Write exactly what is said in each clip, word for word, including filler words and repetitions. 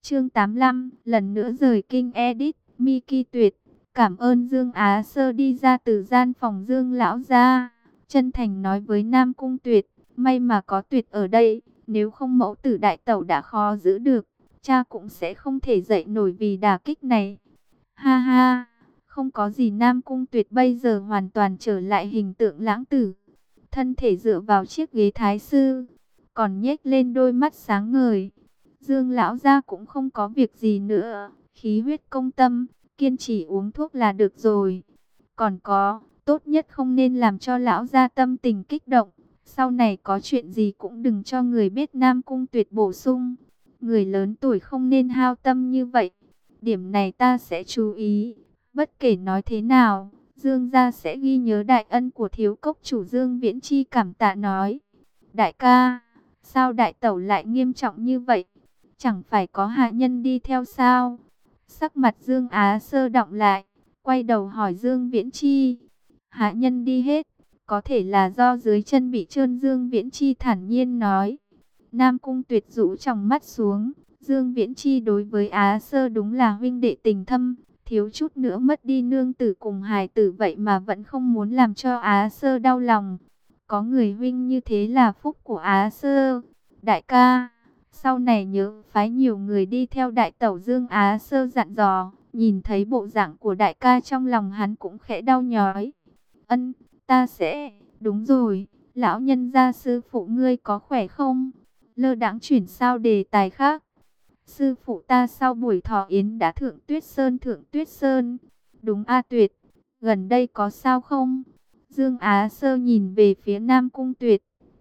Chương tám mươi lăm, lần nữa rời kinh edit, Miki Tuyệt. Cảm ơn Dương Á Sơ đi ra từ gian phòng Dương lão gia, chân thành nói với Nam Cung Tuyệt, may mà có Tuyệt ở đây, nếu không mẫu tử đại tẩu đã khó giữ được, cha cũng sẽ không thể dậy nổi vì đả kích này. Ha ha, không có gì. Nam Cung Tuyệt bây giờ hoàn toàn trở lại hình tượng lãng tử, thân thể dựa vào chiếc ghế thái sư, còn nhếch lên đôi mắt sáng ngời. Dương lão gia cũng không có việc gì nữa, khí huyết công tâm, kiên trì uống thuốc là được rồi. Còn có, tốt nhất không nên làm cho lão gia tâm tình kích động, sau này có chuyện gì cũng đừng cho người biết. Nam Cung Tuyệt bổ sung, người lớn tuổi không nên hao tâm như vậy. Điểm này ta sẽ chú ý, bất kể nói thế nào, Dương gia sẽ ghi nhớ đại ân của thiếu cốc chủ. Dương Viễn Chi cảm tạ nói, đại ca, sao đại tẩu lại nghiêm trọng như vậy? Chẳng phải có hạ nhân đi theo sao? Sắc mặt Dương Á Sơ đọng lại, quay đầu hỏi Dương Viễn Chi. Hạ nhân đi hết, có thể là do dưới chân bị trơn. Dương Viễn Chi thản nhiên nói. Nam Cung Tuyệt rũ tròng mắt xuống. Dương Viễn Chi đối với Á Sơ đúng là huynh đệ tình thâm, thiếu chút nữa mất đi nương tử cùng hài tử, vậy mà vẫn không muốn làm cho Á Sơ đau lòng. Có người huynh như thế là phúc của Á Sơ. Đại ca, sau này nhớ phái nhiều người đi theo đại tẩu. Dương Á Sơ dặn dò, nhìn thấy bộ dạng của đại ca trong lòng hắn cũng khẽ đau nhói. Ân, ta sẽ, đúng rồi, lão nhân gia sư phụ ngươi có khỏe không? Lơ đãng chuyển sao đề tài khác. Sư phụ ta sau buổi thọ yến đã thượng Tuyết Sơn. Thượng Tuyết Sơn, đúng a Tuyệt, gần đây có sao không? Dương Á Sơ nhìn về phía Nam Cung Tuyệt.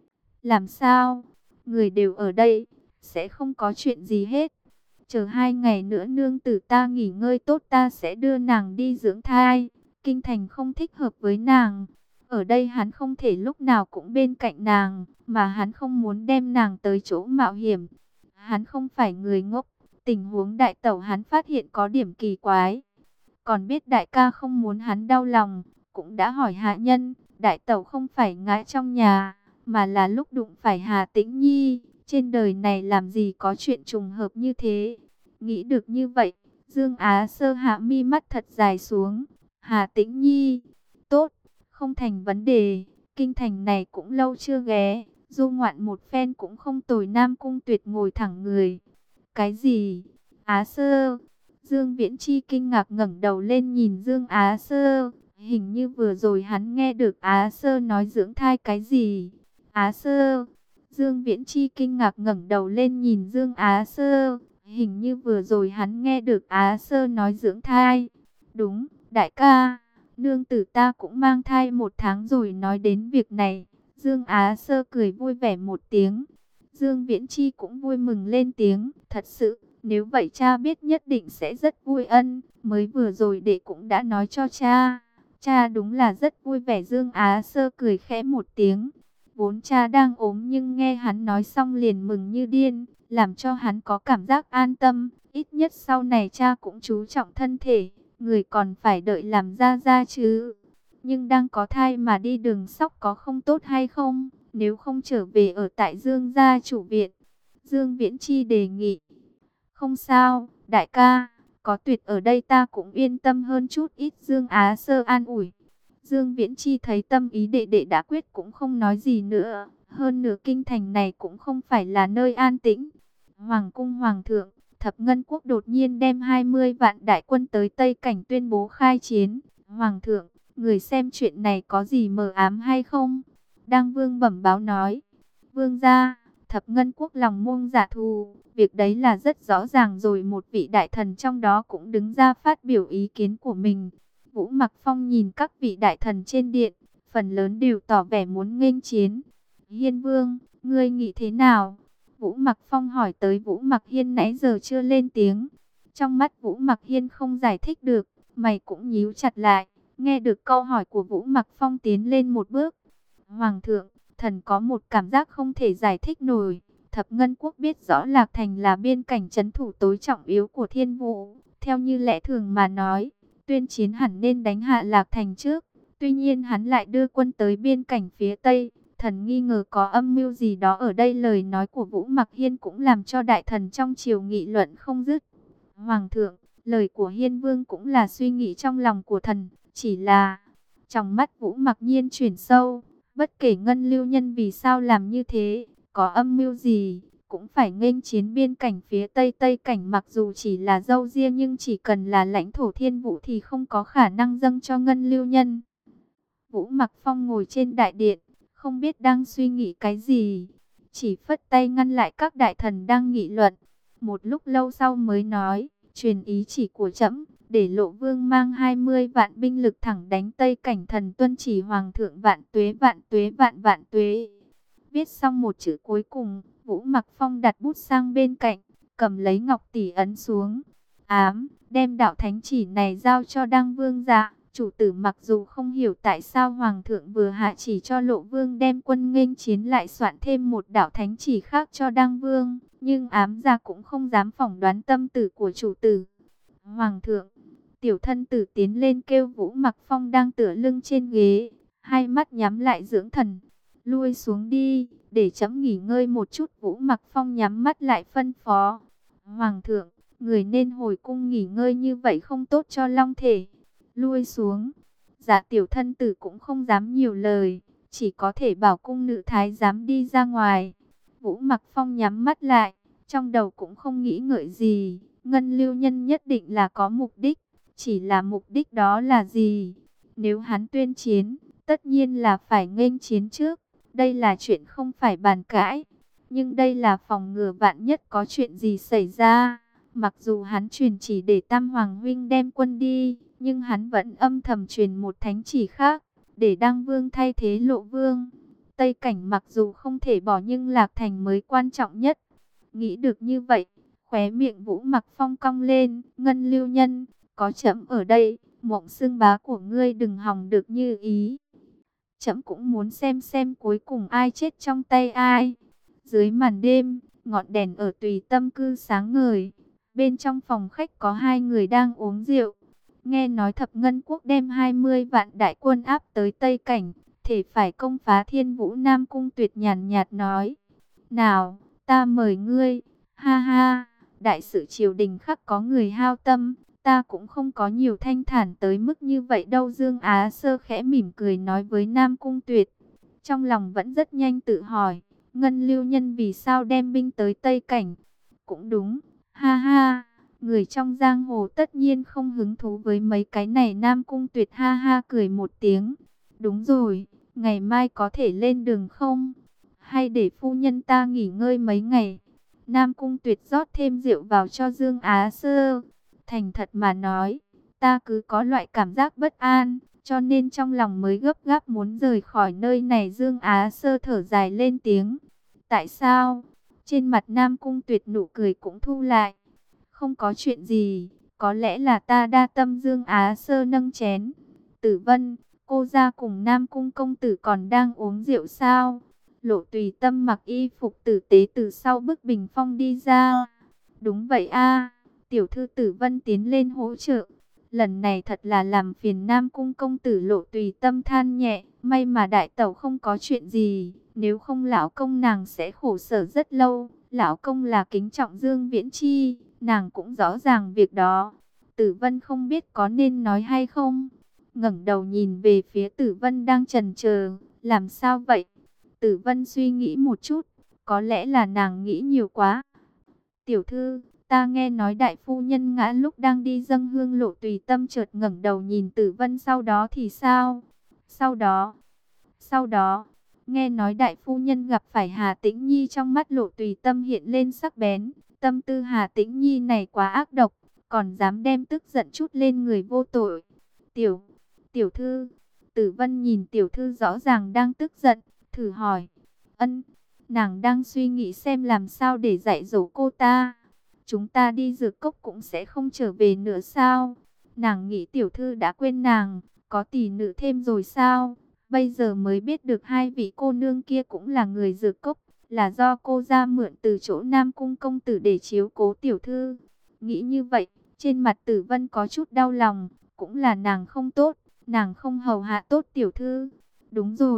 Làm sao? Người đều ở đây, sẽ không có chuyện gì hết. Chờ hai ngày nữa nương tử ta nghỉ ngơi tốt, ta sẽ đưa nàng đi dưỡng thai. Kinh thành không thích hợp với nàng. Ở đây hắn không thể lúc nào cũng bên cạnh nàng, mà hắn không muốn đem nàng tới chỗ mạo hiểm. Hắn không phải người ngốc, tình huống đại tẩu hắn phát hiện có điểm kỳ quái. Còn biết đại ca không muốn hắn đau lòng, cũng đã hỏi hạ nhân, đại tẩu không phải ngã trong nhà, mà là lúc đụng phải Hà Tĩnh Nhi. Trên đời này làm gì có chuyện trùng hợp như thế. Nghĩ được như vậy, Dương Á Sơ hạ mi mắt thật dài xuống. Hà Tĩnh Nhi, tốt, không thành vấn đề. Kinh thành này cũng lâu chưa ghé, du ngoạn một phen cũng không tồi. Nam Cung Tuyệt ngồi thẳng người. Cái gì? Á Sơ? Dương Viễn Chi kinh ngạc ngẩng đầu lên nhìn Dương Á Sơ. Hình như vừa rồi hắn nghe được Á Sơ nói dưỡng thai cái gì. Á Sơ? Dương Viễn Chi kinh ngạc ngẩng đầu lên nhìn Dương Á Sơ. Hình như vừa rồi hắn nghe được Á Sơ nói dưỡng thai. Đúng, đại ca, nương tử ta cũng mang thai một tháng rồi. Nói đến việc này, Dương Á Sơ cười vui vẻ một tiếng. Dương Viễn Chi cũng vui mừng lên tiếng. Thật sự, nếu vậy cha biết nhất định sẽ rất vui. Ân, mới vừa rồi đệ cũng đã nói cho cha. Cha đúng là rất vui vẻ. Dương Á Sơ cười khẽ một tiếng. Vốn cha đang ốm nhưng nghe hắn nói xong liền mừng như điên, làm cho hắn có cảm giác an tâm. Ít nhất sau này cha cũng chú trọng thân thể, người còn phải đợi làm ra ra chứ. Nhưng đang có thai mà đi đường sóc có không tốt hay không? Nếu không trở về ở tại Dương gia chủ viện. Dương Viễn Chi đề nghị. Không sao, đại ca, có Tuyệt ở đây ta cũng yên tâm hơn chút ít. Dương Á Sơ an ủi. Dương Viễn Chi thấy tâm ý đệ đệ đã quyết cũng không nói gì nữa. Hơn nữa kinh thành này cũng không phải là nơi an tĩnh. Hoàng cung hoàng thượng, Thập Ngân Quốc đột nhiên đem hai mươi vạn đại quân tới Tây Cảnh tuyên bố khai chiến. Hoàng thượng, người xem chuyện này có gì mờ ám hay không? Đang Vương bẩm báo nói. Vương gia, Thập Ngân Quốc lòng muông dạ thù, việc đấy là rất rõ ràng rồi. Một vị đại thần trong đó cũng đứng ra phát biểu ý kiến của mình. Vũ Mặc Phong nhìn các vị đại thần trên điện, phần lớn đều tỏ vẻ muốn nghênh chiến. Hiên Vương, ngươi nghĩ thế nào? Vũ Mặc Phong hỏi tới. Vũ Mặc Hiên nãy giờ chưa lên tiếng. Trong mắt Vũ Mặc Hiên không giải thích được, mày cũng nhíu chặt lại. Nghe được câu hỏi của Vũ Mặc Phong tiến lên một bước. Hoàng thượng, thần có một cảm giác không thể giải thích nổi. Thập Ngân Quốc biết rõ Lạc Thành là biên cảnh trấn thủ tối trọng yếu của Thiên Vũ. Theo như lẽ thường mà nói, tuyên chiến hẳn nên đánh hạ Lạc Thành trước. Tuy nhiên hắn lại đưa quân tới biên cảnh phía Tây, Thần nghi ngờ có âm mưu gì đó ở đây. Lời nói của Vũ Mặc Hiên cũng làm cho đại thần trong triều nghị luận không dứt. Hoàng thượng, lời của Hiên Vương cũng là suy nghĩ trong lòng của thần, chỉ là... Trong mắt Vũ Mặc Nhiên chuyển sâu, bất kể Ngân Lưu Nhân vì sao làm như thế, có âm mưu gì, cũng phải nghênh chiến biên cảnh phía Tây Tây cảnh. Mặc dù chỉ là dâu ria nhưng chỉ cần là lãnh thổ Thiên Vũ thì không có khả năng dâng cho Ngân Lưu Nhân. Vũ Mặc Phong ngồi trên đại điện, không biết đang suy nghĩ cái gì, chỉ phất tay ngăn lại các đại thần đang nghị luận. Một lúc lâu sau mới nói, truyền ý chỉ của trẫm, để Lộ Vương mang hai mươi vạn binh lực thẳng đánh Tây cảnh. Thần tuân chỉ Hoàng thượng. Vạn tuế vạn tuế vạn vạn tuế. Viết xong một chữ cuối cùng, Vũ Mặc Phong đặt bút sang bên cạnh, cầm lấy ngọc tỷ ấn xuống. Ám, đem đạo thánh chỉ này giao cho Đăng Vương dạ. Chủ tử mặc dù không hiểu tại sao Hoàng thượng vừa hạ chỉ cho Lộ Vương đem quân nghênh chiến lại soạn thêm một đạo thánh chỉ khác cho Đăng Vương, nhưng ám gia cũng không dám phỏng đoán tâm tư của chủ tử. Hoàng thượng, tiểu thân tử tiến lên kêu Vũ Mặc Phong đang tựa lưng trên ghế, hai mắt nhắm lại dưỡng thần. Lui xuống đi, để chấm nghỉ ngơi một chút. Vũ Mặc Phong nhắm mắt lại phân phó. Hoàng thượng, người nên hồi cung nghỉ ngơi, như vậy không tốt cho long thể. Lui xuống. Dạ tiểu thân tử cũng không dám nhiều lời, chỉ có thể bảo cung nữ thái giám đi ra ngoài. Vũ Mặc Phong nhắm mắt lại, trong đầu cũng không nghĩ ngợi gì. Ngân Lưu Nhân nhất định là có mục đích, chỉ là mục đích đó là gì? Nếu hắn tuyên chiến, tất nhiên là phải nghênh chiến trước. Đây là chuyện không phải bàn cãi, nhưng đây là phòng ngừa vạn nhất có chuyện gì xảy ra. Mặc dù hắn truyền chỉ để Tam Hoàng huynh đem quân đi, nhưng hắn vẫn âm thầm truyền một thánh chỉ khác, để Đăng Vương thay thế Lộ Vương. Tây cảnh mặc dù không thể bỏ nhưng Lạc Thành mới quan trọng nhất. Nghĩ được như vậy, khóe miệng Vũ Mặc Phong cong lên. Ngân Lưu Nhân, có trẫm ở đây, mộng xưng bá của ngươi đừng hòng được như ý. Trẫm cũng muốn xem xem cuối cùng ai chết trong tay ai. Dưới màn đêm, ngọn đèn ở Tùy Tâm Cư sáng ngời. Bên trong phòng khách có hai người đang uống rượu. Nghe nói Thập Ngân Quốc đem hai mươi vạn đại quân áp tới Tây cảnh, thể phải công phá Thiên Vũ Nam Cung. Tuyệt nhàn nhạt nói, nào, ta mời ngươi. Ha ha, đại sự triều đình khắc có người hao tâm, ta cũng không có nhiều thanh thản tới mức như vậy đâu. Dương Á Sơ khẽ mỉm cười nói với Nam Cung Tuyệt, trong lòng vẫn rất nhanh tự hỏi, Ngân Lưu Nhân vì sao đem binh tới Tây cảnh? Cũng đúng, ha ha, người trong giang hồ tất nhiên không hứng thú với mấy cái này. Nam Cung Tuyệt ha ha cười một tiếng, đúng rồi, ngày mai có thể lên đường không? Hay để phu nhân ta nghỉ ngơi mấy ngày? Nam Cung Tuyệt rót thêm rượu vào cho Dương Á Sơ. Thành thật mà nói, ta cứ có loại cảm giác bất an, cho nên trong lòng mới gấp gáp muốn rời khỏi nơi này. Dương Á Sơ thở dài lên tiếng. Tại sao? Trên mặt Nam Cung Tuyệt nụ cười cũng thu lại. Không có chuyện gì, có lẽ là ta đa tâm. Dương Á Sơ nâng chén. Tử Vân, cô ra cùng Nam Cung công tử còn đang uống rượu sao? Lộ Tùy Tâm mặc y phục tử tế từ sau bức bình phong đi ra. Đúng vậy a, tiểu thư Tử Vân tiến lên hỗ trợ. Lần này thật là làm phiền Nam Cung công tử. Lộ Tùy Tâm than nhẹ, may mà đại tẩu không có chuyện gì, nếu không lão công nàng sẽ khổ sở rất lâu. Lão công là kính trọng Dương Viễn Chi, nàng cũng rõ ràng việc đó. Tử Vân không biết có nên nói hay không, ngẩng đầu nhìn về phía Tử Vân đang chần chờ, làm sao vậy? Tử Vân suy nghĩ một chút, có lẽ là nàng nghĩ nhiều quá. Tiểu thư, ta nghe nói đại phu nhân ngã lúc đang đi dâng hương. Lộ Tùy Tâm chợt ngẩng đầu nhìn Tử Vân, sau đó thì sao? Sau đó, sau đó, nghe nói đại phu nhân gặp phải Hà Tĩnh Nhi. Trong mắt Lộ Tùy Tâm hiện lên sắc bén, tâm tư Hà Tĩnh Nhi này quá ác độc, còn dám đem tức giận chút lên người vô tội. Tiểu, tiểu thư, Tử Vân nhìn tiểu thư rõ ràng đang tức giận, thử hỏi, ân, nàng đang suy nghĩ xem làm sao để dạy dỗ cô ta. Chúng ta đi Dược Cốc cũng sẽ không trở về nữa sao? Nàng nghĩ tiểu thư đã quên nàng, có tỷ nữ thêm rồi sao? Bây giờ mới biết được hai vị cô nương kia cũng là người Dược Cốc, là do cô ra mượn từ chỗ Nam Cung công tử để chiếu cố tiểu thư. Nghĩ như vậy, trên mặt Tử Vân có chút đau lòng, cũng là nàng không tốt, nàng không hầu hạ tốt tiểu thư. Đúng rồi,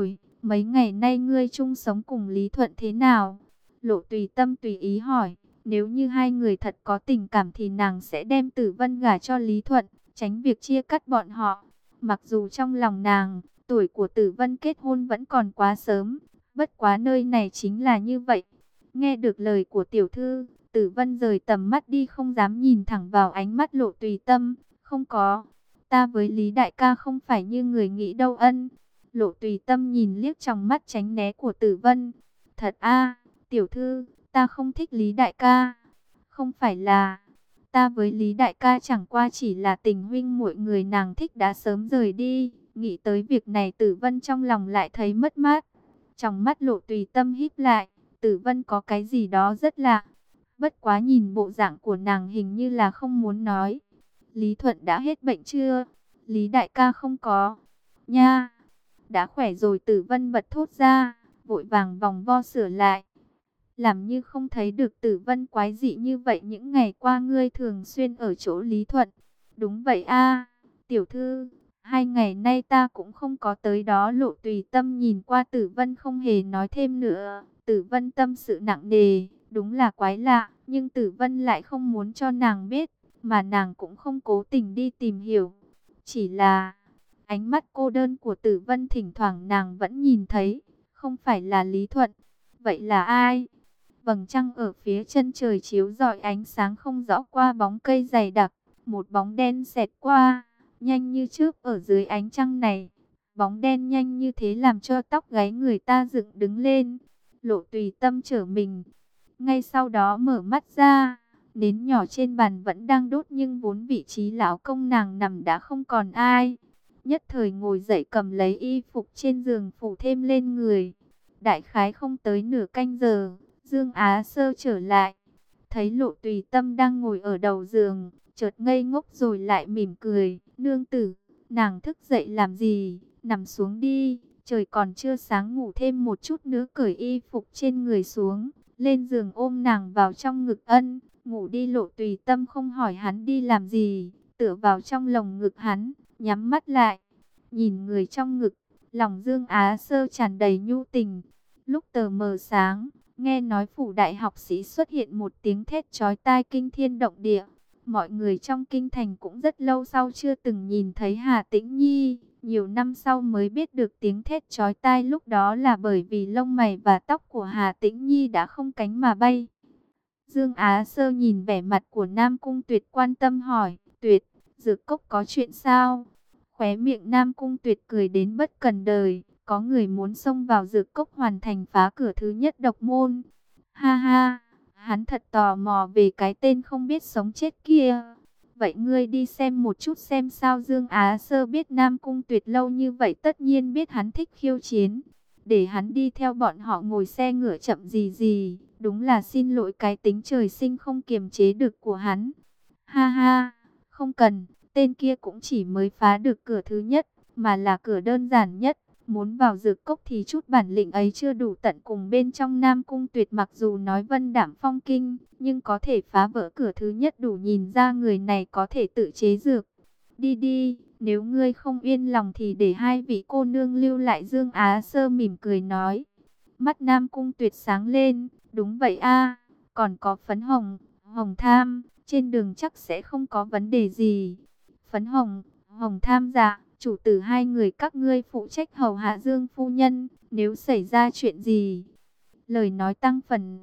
mấy ngày nay ngươi chung sống cùng Lý Thuận thế nào? Lộ Tùy Tâm tùy ý hỏi. Nếu như hai người thật có tình cảm thì nàng sẽ đem Tử Vân gả cho Lý Thuận, tránh việc chia cắt bọn họ. Mặc dù trong lòng nàng, tuổi của Tử Vân kết hôn vẫn còn quá sớm, bất quá nơi này chính là như vậy. Nghe được lời của tiểu thư, Tử Vân rời tầm mắt đi, không dám nhìn thẳng vào ánh mắt Lộ Tùy Tâm. Không có, ta với Lý đại ca không phải như người nghĩ đâu ân. Lộ Tùy Tâm nhìn liếc trong mắt tránh né của Tử Vân. Thật a, tiểu thư, ta không thích Lý đại ca. Không phải là, ta với Lý đại ca chẳng qua chỉ là tình huynh muội, người nàng thích đã sớm rời đi. Nghĩ tới việc này Tử Vân trong lòng lại thấy mất mát. Trong mắt Lộ Tùy Tâm híp lại, Tử Vân có cái gì đó rất lạ. Bất quá nhìn bộ dạng của nàng hình như là không muốn nói. Lý Thuận đã hết bệnh chưa? Lý đại ca không có. Nha, đã khỏe rồi, Tử Vân bật thốt ra, vội vàng vòng vo sửa lại. Làm như không thấy được. Tử Vân quái dị như vậy, những ngày qua ngươi thường xuyên ở chỗ Lý Thuận. Đúng vậy a, tiểu thư, hai ngày nay ta cũng không có tới đó. Lộ Tùy Tâm nhìn qua Tử Vân không hề nói thêm nữa. Tử Vân tâm sự nặng nề, đúng là quái lạ, nhưng Tử Vân lại không muốn cho nàng biết, mà nàng cũng không cố tình đi tìm hiểu. Chỉ là ánh mắt cô đơn của Tử Vân thỉnh thoảng nàng vẫn nhìn thấy, không phải là Lý Thuận. Vậy là ai? Vầng trăng ở phía chân trời chiếu rọi ánh sáng không rõ qua bóng cây dày đặc, một bóng đen xẹt qua, nhanh như chớp ở dưới ánh trăng này. Bóng đen nhanh như thế làm cho tóc gáy người ta dựng đứng lên. Lộ Tùy Tâm trở mình, ngay sau đó mở mắt ra. Nến nhỏ trên bàn vẫn đang đốt, nhưng vốn vị trí lão công nàng nằm đã không còn ai. Nhất thời ngồi dậy cầm lấy y phục trên giường phủ thêm lên người. Đại khái không tới nửa canh giờ, Dương Á Sơ trở lại. Thấy Lộ Tùy Tâm đang ngồi ở đầu giường, chợt ngây ngốc rồi lại mỉm cười. Nương tử, nàng thức dậy làm gì? Nằm xuống đi, trời còn chưa sáng, ngủ thêm một chút nữa. Cởi y phục trên người xuống, lên giường ôm nàng vào trong ngực. Ân, ngủ đi. Lộ Tùy Tâm không hỏi hắn đi làm gì, tựa vào trong lồng ngực hắn, nhắm mắt lại, nhìn người trong ngực. Lòng Dương Á Sơ tràn đầy nhu tình. Lúc tờ mờ sáng, nghe nói phủ đại học sĩ xuất hiện một tiếng thét chói tai kinh thiên động địa. Mọi người trong kinh thành cũng rất lâu sau chưa từng nhìn thấy Hà Tĩnh Nhi. Nhiều năm sau mới biết được tiếng thét chói tai lúc đó là bởi vì lông mày và tóc của Hà Tĩnh Nhi đã không cánh mà bay. Dương Á Sơ nhìn vẻ mặt của Nam Cung Tuyệt, quan tâm hỏi, Tuyệt, Dược Cốc có chuyện sao? Khóe miệng Nam Cung Tuyệt cười đến bất cần đời. Có người muốn xông vào Dược Cốc hoàn thành phá cửa thứ nhất độc môn. Ha ha, hắn thật tò mò về cái tên không biết sống chết kia. Vậy ngươi đi xem một chút xem sao. Dương Á Sơ biết Nam Cung Tuyệt lâu như vậy, tất nhiên biết hắn thích khiêu chiến. Để hắn đi theo bọn họ ngồi xe ngựa chậm gì gì. Đúng là xin lỗi cái tính trời sinh không kiềm chế được của hắn. Ha ha, không cần, tên kia cũng chỉ mới phá được cửa thứ nhất, mà là cửa đơn giản nhất. Muốn vào Dược Cốc thì chút bản lĩnh ấy chưa đủ tận cùng. Bên trong Nam Cung Tuyệt mặc dù nói vân đảm phong kinh, nhưng có thể phá vỡ cửa thứ nhất đủ nhìn ra người này có thể tự chế dược. Đi đi, nếu ngươi không yên lòng thì để hai vị cô nương lưu lại. Dương Á Sơ mỉm cười nói. Mắt Nam Cung Tuyệt sáng lên, đúng vậy a, còn có Phấn Hồng, Hồng Tham, trên đường chắc sẽ không có vấn đề gì. Phấn Hồng, Hồng Tham dạ. Chủ tử hai người các ngươi phụ trách hầu hạ Dương phu nhân, nếu xảy ra chuyện gì. Lời nói tăng phần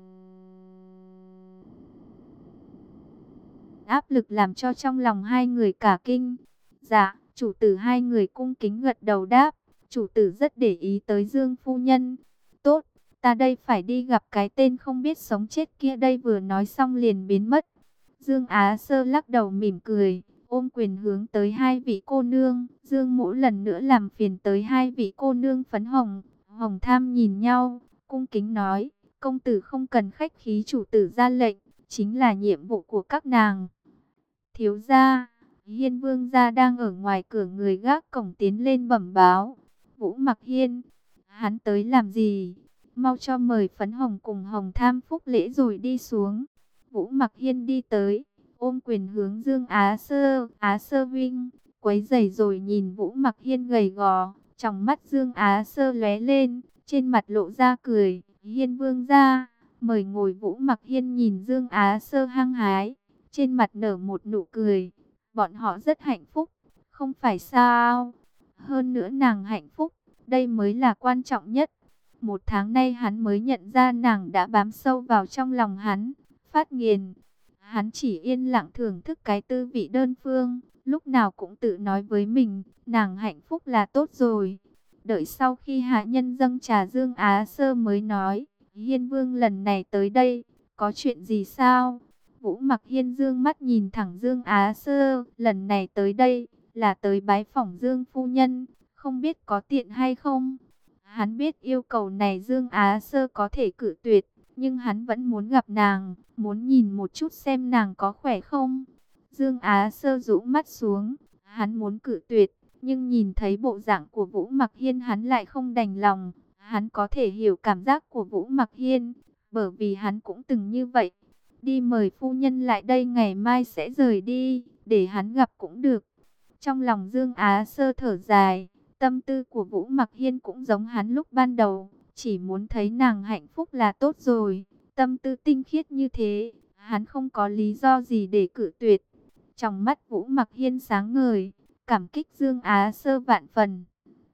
áp lực làm cho trong lòng hai người cả kinh. Dạ, chủ tử hai người cung kính gật đầu đáp. Chủ tử rất để ý tới Dương phu nhân. Tốt, ta đây phải đi gặp cái tên không biết sống chết kia đây. Vừa nói xong liền biến mất. Dương Á Sơ lắc đầu mỉm cười, ôm quyền hướng tới hai vị cô nương. Dương Mỗ lần nữa làm phiền tới hai vị cô nương. Phấn Hồng, Hồng Tham nhìn nhau, cung kính nói, công tử không cần khách khí, chủ tử ra lệnh, chính là nhiệm vụ của các nàng. Thiếu gia, Hiên Vương gia đang ở ngoài cửa, người gác cổng tiến lên bẩm báo. Vũ Mặc Hiên, hắn tới làm gì? Mau cho mời Phấn Hồng cùng Hồng Tham phúc lễ rồi đi xuống. Vũ Mặc Hiên đi tới, ôm quyền hướng Dương Á Sơ, Á Sơ huynh, quấy giày rồi nhìn Vũ Mặc Hiên gầy gò, Trong mắt Dương Á Sơ lóe lên, trên mặt lộ ra cười. Hiên vương gia, mời ngồi. Vũ Mặc Hiên nhìn Dương Á Sơ hăng hái, trên mặt nở một nụ cười. Bọn họ rất hạnh phúc, không phải sao? Hơn nữa nàng hạnh phúc, đây mới là quan trọng nhất. Một tháng nay hắn mới nhận ra nàng đã bám sâu vào trong lòng hắn, phát nghiền. Hắn chỉ yên lặng thưởng thức cái tư vị đơn phương, lúc nào cũng tự nói với mình, nàng hạnh phúc là tốt rồi. Đợi sau khi hạ nhân dâng trà, Dương Á Sơ mới nói, Hiên vương lần này tới đây, có chuyện gì sao? Vũ Mặc Hiên dương mắt nhìn thẳng Dương Á Sơ, lần này tới đây, là tới bái phỏng Dương phu nhân, không biết có tiện hay không? Hắn biết yêu cầu này Dương Á Sơ có thể cự tuyệt, nhưng hắn vẫn muốn gặp nàng, muốn nhìn một chút xem nàng có khỏe không. Dương Á Sơ rũ mắt xuống, hắn muốn cự tuyệt, nhưng nhìn thấy bộ dạng của Vũ Mặc Hiên hắn lại không đành lòng. Hắn có thể hiểu cảm giác của Vũ Mặc Hiên, bởi vì hắn cũng từng như vậy. Đi mời phu nhân lại đây, ngày mai sẽ rời đi, để hắn gặp cũng được. Trong lòng Dương Á Sơ thở dài, tâm tư của Vũ Mặc Hiên cũng giống hắn lúc ban đầu, chỉ muốn thấy nàng hạnh phúc là tốt rồi. Tâm tư tinh khiết như thế, hắn không có lý do gì để cự tuyệt. Trong mắt Vũ Mặc Hiên sáng ngời, cảm kích Dương Á Sơ vạn phần.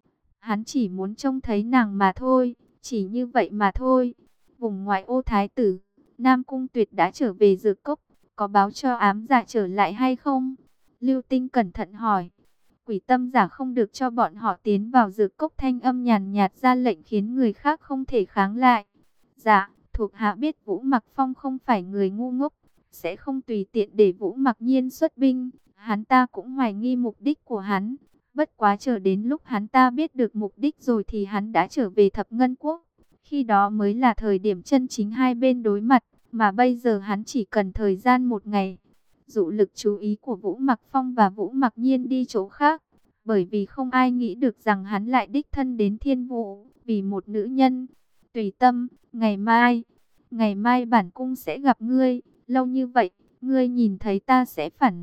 Hắn chỉ muốn trông thấy nàng mà thôi, chỉ như vậy mà thôi. Vùng ngoại ô Thái tử, Nam Cung Tuyệt đã trở về Dược Cốc, có báo cho ám giả trở lại hay không? Lưu Tinh cẩn thận hỏi. Quỷ tâm giả không được cho bọn họ tiến vào Dược Cốc, thanh âm nhàn nhạt ra lệnh khiến người khác không thể kháng lại. Dạ, thuộc hạ biết Vũ Mặc Phong không phải người ngu ngốc, sẽ không tùy tiện để Vũ Mặc Nhiên xuất binh. Hắn ta cũng hoài nghi mục đích của hắn. Bất quá chờ đến lúc hắn ta biết được mục đích rồi thì hắn đã trở về Thập Ngân Quốc. Khi đó mới là thời điểm chân chính hai bên đối mặt, mà bây giờ hắn chỉ cần thời gian một ngày. Dụ lực chú ý của Vũ Mặc Phong và Vũ Mặc Nhiên đi chỗ khác, bởi vì không ai nghĩ được rằng hắn lại đích thân đến Thiên Vũ, vì một nữ nhân. Tùy tâm, ngày mai, ngày mai bản cung sẽ gặp ngươi, lâu như vậy, ngươi nhìn thấy ta sẽ phản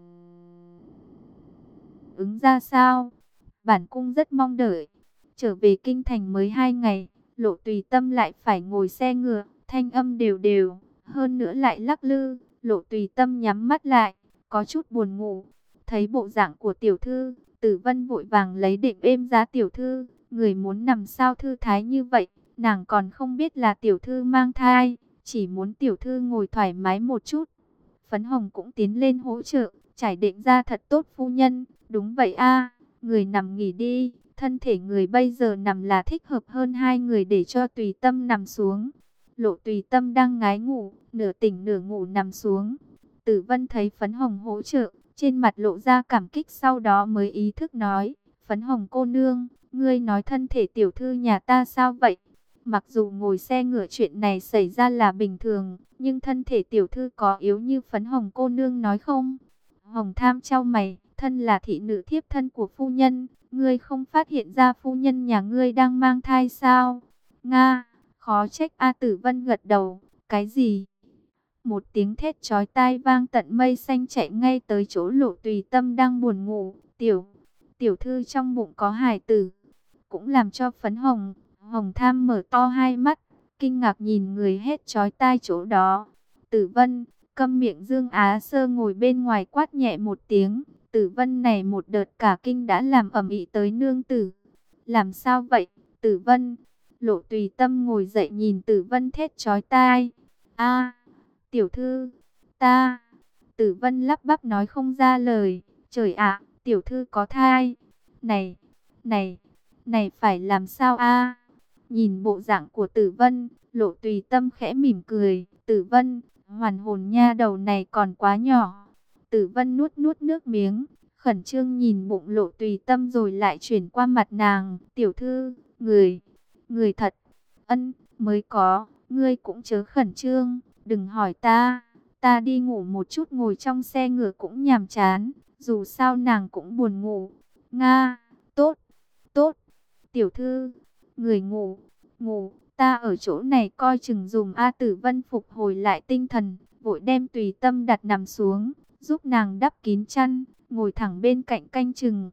ứng ra sao? Bản cung rất mong đợi. Trở về kinh thành mới hai ngày, Lộ Tùy Tâm lại phải ngồi xe ngựa, thanh âm đều đều, hơn nữa lại lắc lư. Lộ Tùy Tâm nhắm mắt lại, có chút buồn ngủ. Thấy bộ dạng của tiểu thư, Tử Vân vội vàng lấy đệm êm giá tiểu thư, người muốn nằm sao thư thái như vậy, nàng còn không biết là tiểu thư mang thai, chỉ muốn tiểu thư ngồi thoải mái một chút. Phấn Hồng cũng tiến lên hỗ trợ, trải đệm ra thật tốt phu nhân. Đúng vậy a, người nằm nghỉ đi, thân thể người bây giờ nằm là thích hợp hơn, hai người để cho Tùy Tâm nằm xuống. Lộ Tùy Tâm đang ngái ngủ, nửa tỉnh nửa ngủ nằm xuống. Tử Vân thấy Phấn Hồng hỗ trợ, trên mặt lộ ra cảm kích, sau đó mới ý thức nói, Phấn Hồng cô nương, ngươi nói thân thể tiểu thư nhà ta sao vậy? Mặc dù ngồi xe ngựa chuyện này xảy ra là bình thường, nhưng thân thể tiểu thư có yếu như Phấn Hồng cô nương nói không? Hồng Tham chau mày, thân là thị nữ thiếp thân của phu nhân, ngươi không phát hiện ra phu nhân nhà ngươi đang mang thai sao? Nga, khó trách. A Tử Vân gật đầu, cái gì? Một tiếng thét chói tai vang tận mây xanh, chạy ngay tới chỗ Lộ Tùy Tâm đang buồn ngủ. Tiểu, tiểu thư trong bụng có hài tử, cũng làm cho Phấn Hồng, Hồng Tham mở to hai mắt, kinh ngạc nhìn người hét chói tai chỗ đó. Tử Vân, câm miệng. Dương Á Sơ ngồi bên ngoài quát nhẹ một tiếng. Tử Vân này một đợt cả kinh đã làm ầm ĩ tới nương tử. Làm sao vậy, Tử Vân? Lộ Tùy Tâm ngồi dậy nhìn Tử Vân thét chói tai. A, tiểu thư, ta. Tử Vân lắp bắp nói không ra lời. Trời ạ, tiểu thư có thai. Này, này, này phải làm sao a? Nhìn bộ dạng của Tử Vân, Lộ Tùy Tâm khẽ mỉm cười. Tử Vân, hoàn hồn nha đầu này còn quá nhỏ. Tử Vân nuốt nuốt nước miếng, khẩn trương nhìn bụng Lộ Tùy Tâm rồi lại chuyển qua mặt nàng. Tiểu thư, người, người thật, ân, mới có, ngươi cũng chớ khẩn trương, đừng hỏi ta, ta đi ngủ một chút, ngồi trong xe ngựa cũng nhàm chán, dù sao nàng cũng buồn ngủ. Nga, tốt, tốt, tiểu thư, người ngủ, ngủ, ta ở chỗ này coi chừng dùm. A Tử Vân phục hồi lại tinh thần, vội đem Tùy Tâm đặt nằm xuống, giúp nàng đắp kín chăn, ngồi thẳng bên cạnh canh chừng.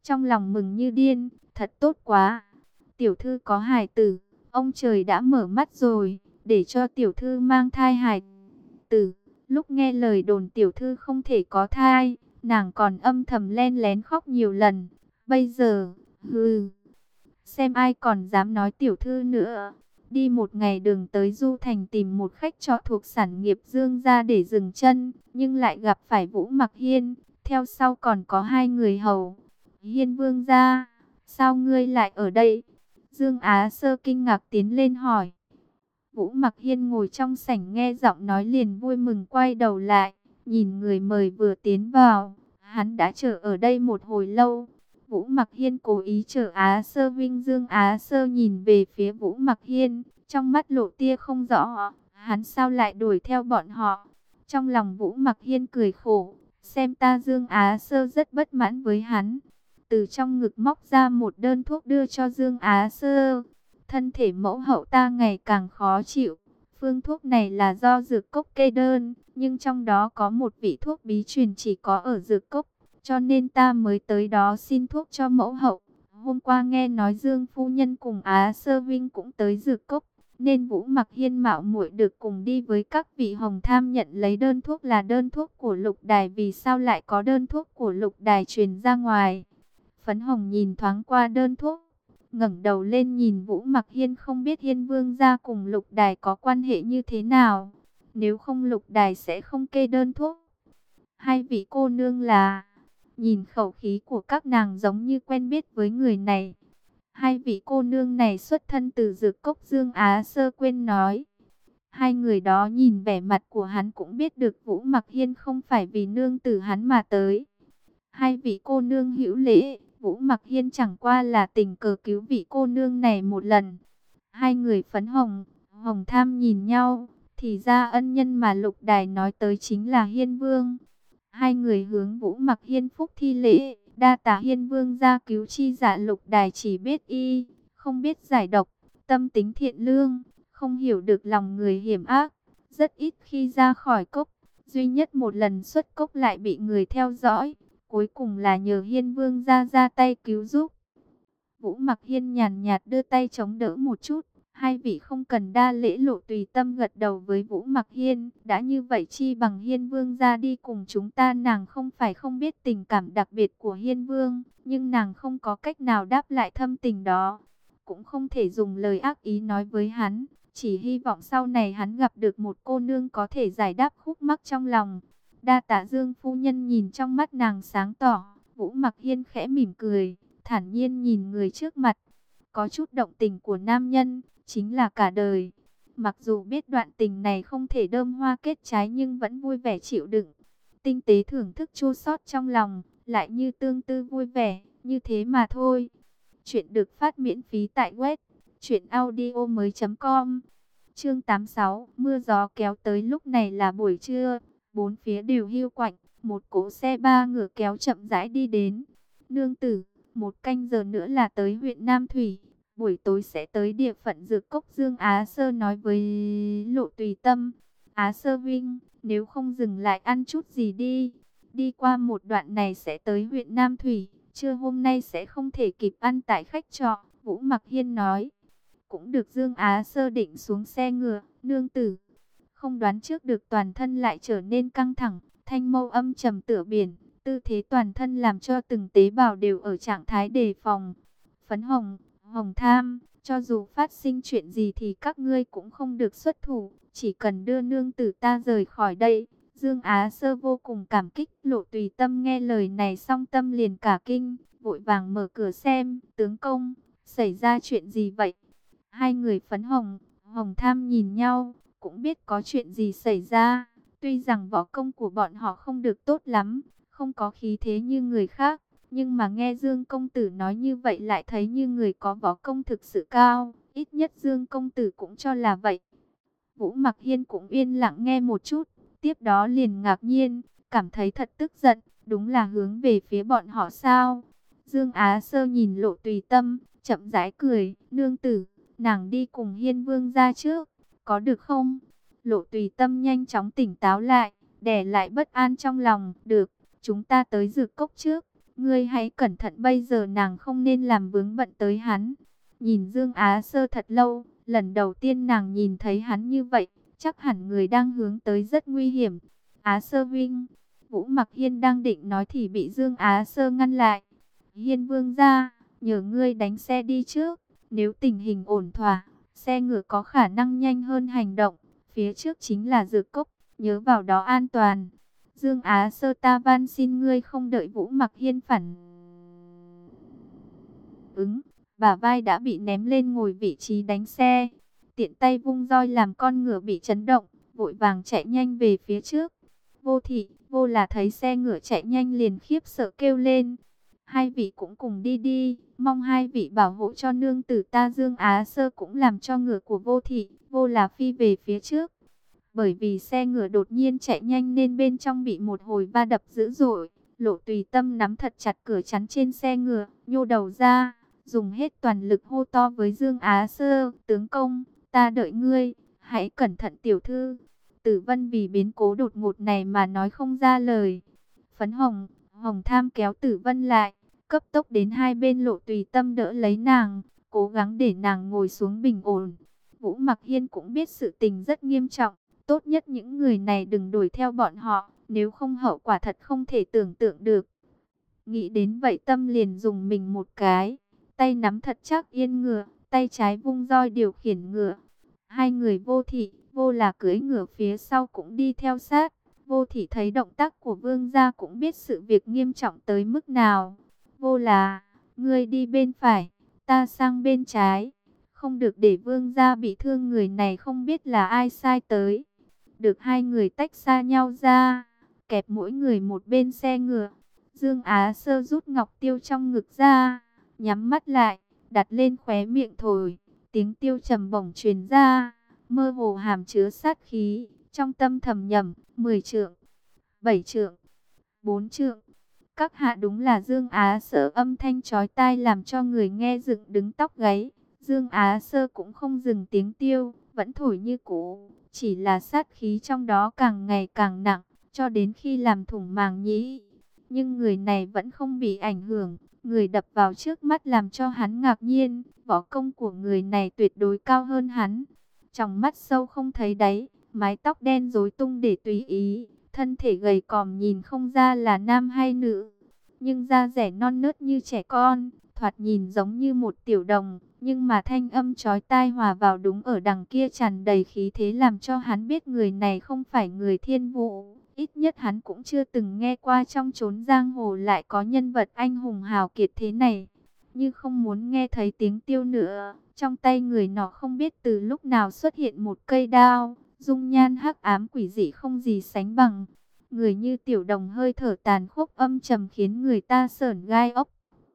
trong lòng mừng như điên, thật tốt quá. Tiểu thư có hài tử, ông trời đã mở mắt rồi, để cho tiểu thư mang thai hài tử. Lúc nghe lời đồn tiểu thư không thể có thai, nàng còn âm thầm len lén khóc nhiều lần. Bây giờ, hừ, xem ai còn dám nói tiểu thư nữa. Đi một ngày đường tới Du Thành tìm một khách trọ thuộc sản nghiệp Dương gia để dừng chân, nhưng lại gặp phải Vũ Mặc Hiên, theo sau còn có hai người hầu. Hiên vương gia, sao ngươi lại ở đây? Dương Á Sơ kinh ngạc tiến lên hỏi. Vũ Mặc Hiên ngồi trong sảnh nghe giọng nói liền vui mừng quay đầu lại, nhìn người mời vừa tiến vào, hắn đã chờ ở đây một hồi lâu. Vũ Mặc Hiên cố ý chờ Á Sơ Vinh. Dương Á Sơ nhìn về phía Vũ Mặc Hiên, trong mắt lộ tia không rõ, hắn sao lại đuổi theo bọn họ. Trong lòng Vũ Mặc Hiên cười khổ, xem ta Dương Á Sơ rất bất mãn với hắn. Từ trong ngực móc ra một đơn thuốc đưa cho Dương Á Sơ. Thân thể mẫu hậu ta ngày càng khó chịu. Phương thuốc này là do dược cốc kê đơn, nhưng trong đó có một vị thuốc bí truyền chỉ có ở dược cốc, cho nên ta mới tới đó xin thuốc cho mẫu hậu. Hôm qua nghe nói Dương phu nhân cùng Á Sơ Vinh cũng tới dược cốc, nên Vũ Mặc Hiên mạo muội được cùng đi với các vị hồng tham nhận lấy đơn thuốc là đơn thuốc của Lục Đài. Vì sao lại có đơn thuốc của Lục Đài truyền ra ngoài? Phấn Hồng nhìn thoáng qua đơn thuốc, ngẩng đầu lên nhìn Vũ Mặc Hiên, không biết Hiên vương gia cùng Lục Đài có quan hệ như thế nào. Nếu không Lục Đài sẽ không kê đơn thuốc. Hai vị cô nương là... Nhìn khẩu khí của các nàng giống như quen biết với người này. Hai vị cô nương này xuất thân từ dược cốc. Dương Á Sơ quên nói. Hai người đó nhìn vẻ mặt của hắn cũng biết được Vũ Mặc Hiên không phải vì nương tử hắn mà tới. Hai vị cô nương hữu lễ, Vũ Mặc Hiên chẳng qua là tình cờ cứu vị cô nương này một lần. Hai người Phấn Hồng, Hồng Tham nhìn nhau, thì ra ân nhân mà Lục Đài nói tới chính là Hiên Vương. Hai người hướng Vũ Mặc Hiên phúc thi lễ, đa tạ Hiên Vương gia cứu chi. Dạ Lục Đài chỉ biết y, không biết giải độc, tâm tính thiện lương, không hiểu được lòng người hiểm ác, rất ít khi ra khỏi cốc. Duy nhất một lần xuất cốc lại bị người theo dõi, cuối cùng là nhờ Hiên Vương gia ra tay cứu giúp. Vũ Mặc Hiên nhàn nhạt đưa tay chống đỡ một chút. Hai vị không cần đa lễ. Lộ Tùy Tâm gật đầu với Vũ Mặc Hiên. Đã như vậy chi bằng Hiên Vương ra đi cùng chúng ta. Nàng không phải không biết tình cảm đặc biệt của Hiên Vương, nhưng nàng không có cách nào đáp lại thâm tình đó. Cũng không thể dùng lời ác ý nói với hắn. Chỉ hy vọng sau này hắn gặp được một cô nương có thể giải đáp khúc mắc trong lòng. Đa tạ Dương phu nhân. Nhìn trong mắt nàng sáng tỏ, Vũ Mặc Hiên khẽ mỉm cười, thản nhiên nhìn người trước mặt. Có chút động tình của nam nhân chính là cả đời. Mặc dù biết đoạn tình này không thể đơm hoa kết trái, nhưng vẫn vui vẻ chịu đựng. Tinh tế thưởng thức chua xót trong lòng, lại như tương tư vui vẻ, như thế mà thôi. Chuyện được phát miễn phí tại web truyện audio mới chấm com. Chương tám mươi sáu, mưa gió kéo tới. Lúc này là buổi trưa, bốn phía đều hiu quạnh, một cỗ xe ba ngựa kéo chậm rãi đi đến. Nương tử, một canh giờ nữa là tới huyện Nam Thủy, buổi tối sẽ tới địa phận dược cốc. Dương Á Sơ nói với Lộ Tùy Tâm. Á Sơ Vinh, nếu không dừng lại ăn chút gì đi. Đi qua một đoạn này sẽ tới huyện Nam Thủy, trưa hôm nay sẽ không thể kịp ăn tại khách trọ. Vũ Mặc Hiên nói. Cũng được. Dương Á Sơ định xuống xe ngựa. Nương tử, không đoán trước được toàn thân lại trở nên căng thẳng, thanh mâu âm trầm tựa biển. Tư thế toàn thân làm cho từng tế bào đều ở trạng thái đề phòng. Phấn Hồng, Hồng Tham, cho dù phát sinh chuyện gì thì các ngươi cũng không được xuất thủ, chỉ cần đưa nương tử ta rời khỏi đây. Dương Á Sơ vô cùng cảm kích. Lộ Tùy Tâm nghe lời này xong tâm liền cả kinh, vội vàng mở cửa xem. Tướng công, xảy ra chuyện gì vậy? Hai người Phấn Hồng, Hồng Tham nhìn nhau, cũng biết có chuyện gì xảy ra. Tuy rằng võ công của bọn họ không được tốt lắm, không có khí thế như người khác, nhưng mà nghe Dương công tử nói như vậy lại thấy như người có võ công thực sự cao. Ít nhất Dương công tử cũng cho là vậy. Vũ Mặc Hiên cũng yên lặng nghe một chút, tiếp đó liền ngạc nhiên, cảm thấy thật tức giận. Đúng là hướng về phía bọn họ sao? Dương Á Sơ nhìn Lộ Tùy Tâm, chậm rãi cười. Nương tử, nàng đi cùng Hiên Vương ra trước, có được không? Lộ Tùy Tâm nhanh chóng tỉnh táo lại, đè lại bất an trong lòng. Được, chúng ta tới dược cốc trước, Ngươi hãy cẩn thận, bây giờ nàng không nên làm vướng bận tới hắn. Nhìn Dương Á Sơ thật lâu, lần đầu tiên nàng nhìn thấy hắn như vậy, chắc hẳn người đang hướng tới rất nguy hiểm. Á Sơ Vinh, Vũ Mặc Hiên đang định nói thì bị Dương Á Sơ ngăn lại. Hiên vương gia, nhờ ngươi đánh xe đi trước, nếu tình hình ổn thỏa, xe ngựa có khả năng nhanh hơn hành động. Phía trước chính là dược cốc, nhớ vào đó an toàn. Dương Á Sơ, ta van xin ngươi. Không đợi Vũ Mặc Hiên phản ứng, bả vai đã bị ném lên ngồi vị trí đánh xe. Tiện tay vung roi làm con ngựa bị chấn động, vội vàng chạy nhanh về phía trước. Vô Thị, Vô Là thấy xe ngựa chạy nhanh liền khiếp sợ kêu lên. Hai vị cũng cùng đi đi, mong hai vị bảo hộ cho nương tử ta. Dương Á Sơ cũng làm cho ngựa của Vô Thị, Vô Là phi về phía trước. Bởi vì xe ngựa đột nhiên chạy nhanh nên bên trong bị một hồi va đập dữ dội. Lộ Tùy Tâm nắm thật chặt cửa chắn trên xe ngựa, nhô đầu ra, dùng hết toàn lực hô to với Dương Á Sơ, tướng công, ta đợi ngươi, hãy cẩn thận tiểu thư. Tử Vân vì biến cố đột ngột này mà nói không ra lời. Phấn Hồng, Hồng Tham kéo Tử Vân lại, cấp tốc đến hai bên. Lộ Tùy Tâm đỡ lấy nàng, cố gắng để nàng ngồi xuống bình ổn. Vũ Mặc Hiên cũng biết sự tình rất nghiêm trọng, tốt nhất những người này đừng đuổi theo bọn họ, nếu không hậu quả thật không thể tưởng tượng được. Nghĩ đến vậy tâm liền dùng mình một cái, tay nắm thật chắc yên ngựa, tay trái vung roi điều khiển ngựa. Hai người Vô Thị, Vô Là cưỡi ngựa phía sau cũng đi theo sát. Vô Thị thấy động tác của vương gia cũng biết sự việc nghiêm trọng tới mức nào. Vô Là, ngươi đi bên phải, ta sang bên trái. Không được để vương gia bị thương, người này không biết là ai sai tới. Được hai người tách xa nhau ra, kẹp mỗi người một bên xe ngựa. Dương Á Sơ rút ngọc tiêu trong ngực ra, nhắm mắt lại, đặt lên khóe miệng thổi. Tiếng tiêu trầm bổng truyền ra, mơ hồ hàm chứa sát khí. Trong tâm thầm nhẩm, mười trượng, bảy trượng, bốn trượng. Các hạ, đúng là Dương Á Sơ. Âm thanh chói tai làm cho người nghe dựng đứng tóc gáy. Dương Á Sơ cũng không dừng tiếng tiêu, vẫn thổi như cũ, chỉ là sát khí trong đó càng ngày càng nặng, cho đến khi làm thủng màng nhĩ. Nhưng người này vẫn không bị ảnh hưởng, người đập vào trước mắt làm cho hắn ngạc nhiên, võ công của người này tuyệt đối cao hơn hắn. Trong mắt sâu không thấy đáy, mái tóc đen rối tung để tùy ý, thân thể gầy còm nhìn không ra là nam hay nữ, nhưng da dẻ non nớt như trẻ con, thoạt nhìn giống như một tiểu đồng, nhưng mà thanh âm chói tai hòa vào đúng ở đằng kia tràn đầy khí thế làm cho hắn biết người này không phải người Thiên Vũ. Ít nhất hắn cũng chưa từng nghe qua trong chốn giang hồ lại có nhân vật anh hùng hào kiệt thế này. Như không muốn nghe thấy tiếng tiêu nữa, trong tay người nọ không biết từ lúc nào xuất hiện một cây đao, dung nhan hắc ám quỷ dị không gì sánh bằng. Người như tiểu đồng, hơi thở tàn khốc âm trầm khiến người ta sởn gai ốc.